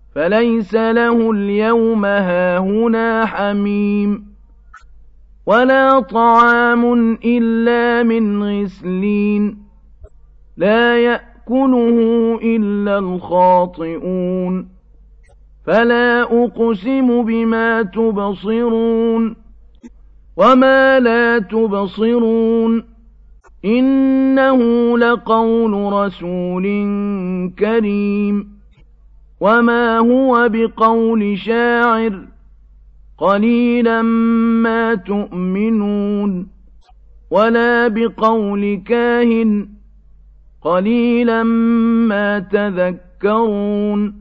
فليس له اليوم هاهنا حميم ولا طعام إلا من غسلين لا يأكله إلا الخاطئون فلا أقسم بما تبصرون وما لا تبصرون إنه لقول رسول كريم وما هو بقول شاعر قليلا ما تؤمنون ولا بقول كاهن قليلا ما تذكرون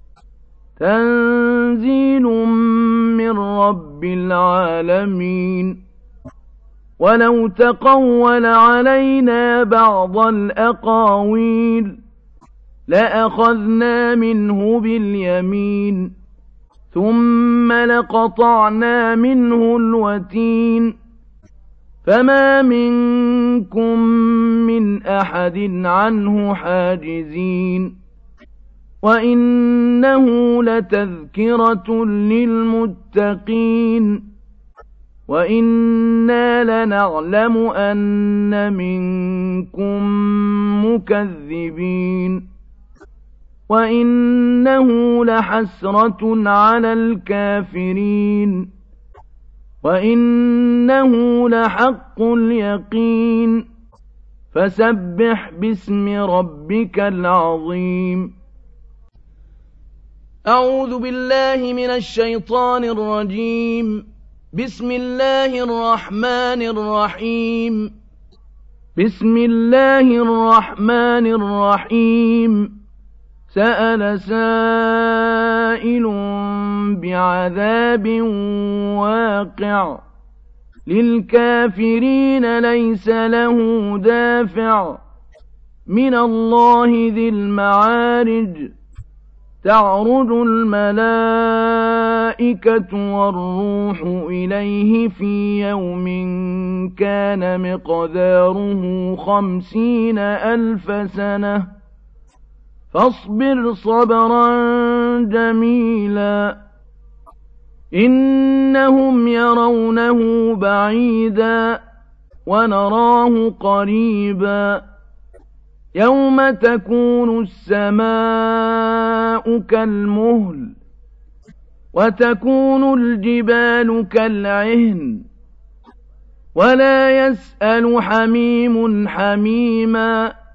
تنزيل من رب العالمين ولو تقول علينا بعض الأقاويل لأخذنا منه باليمين ثم لقطعنا منه الوتين فما منكم من أحد عنه حاجزين وإنه لتذكرة للمتقين وإنا لنعلم أن منكم مكذبين وإنه لحسرة على الكافرين وإنه لحق اليقين فسبح باسم ربك العظيم أعوذ بالله من الشيطان الرجيم بسم الله الرحمن الرحيم بسم الله الرحمن الرحيم سأل سائل بعذاب واقع للكافرين ليس له دافع من الله ذي المعارج تعرج الملائكة والروح إليه في يوم كان مقداره 50,000 سنة فاصبر صبرا جميلا إنهم يرونه بعيدا ونراه قريبا يوم تكون السماء كالمهل وتكون الجبال كالعهن ولا يسأل حميم حميما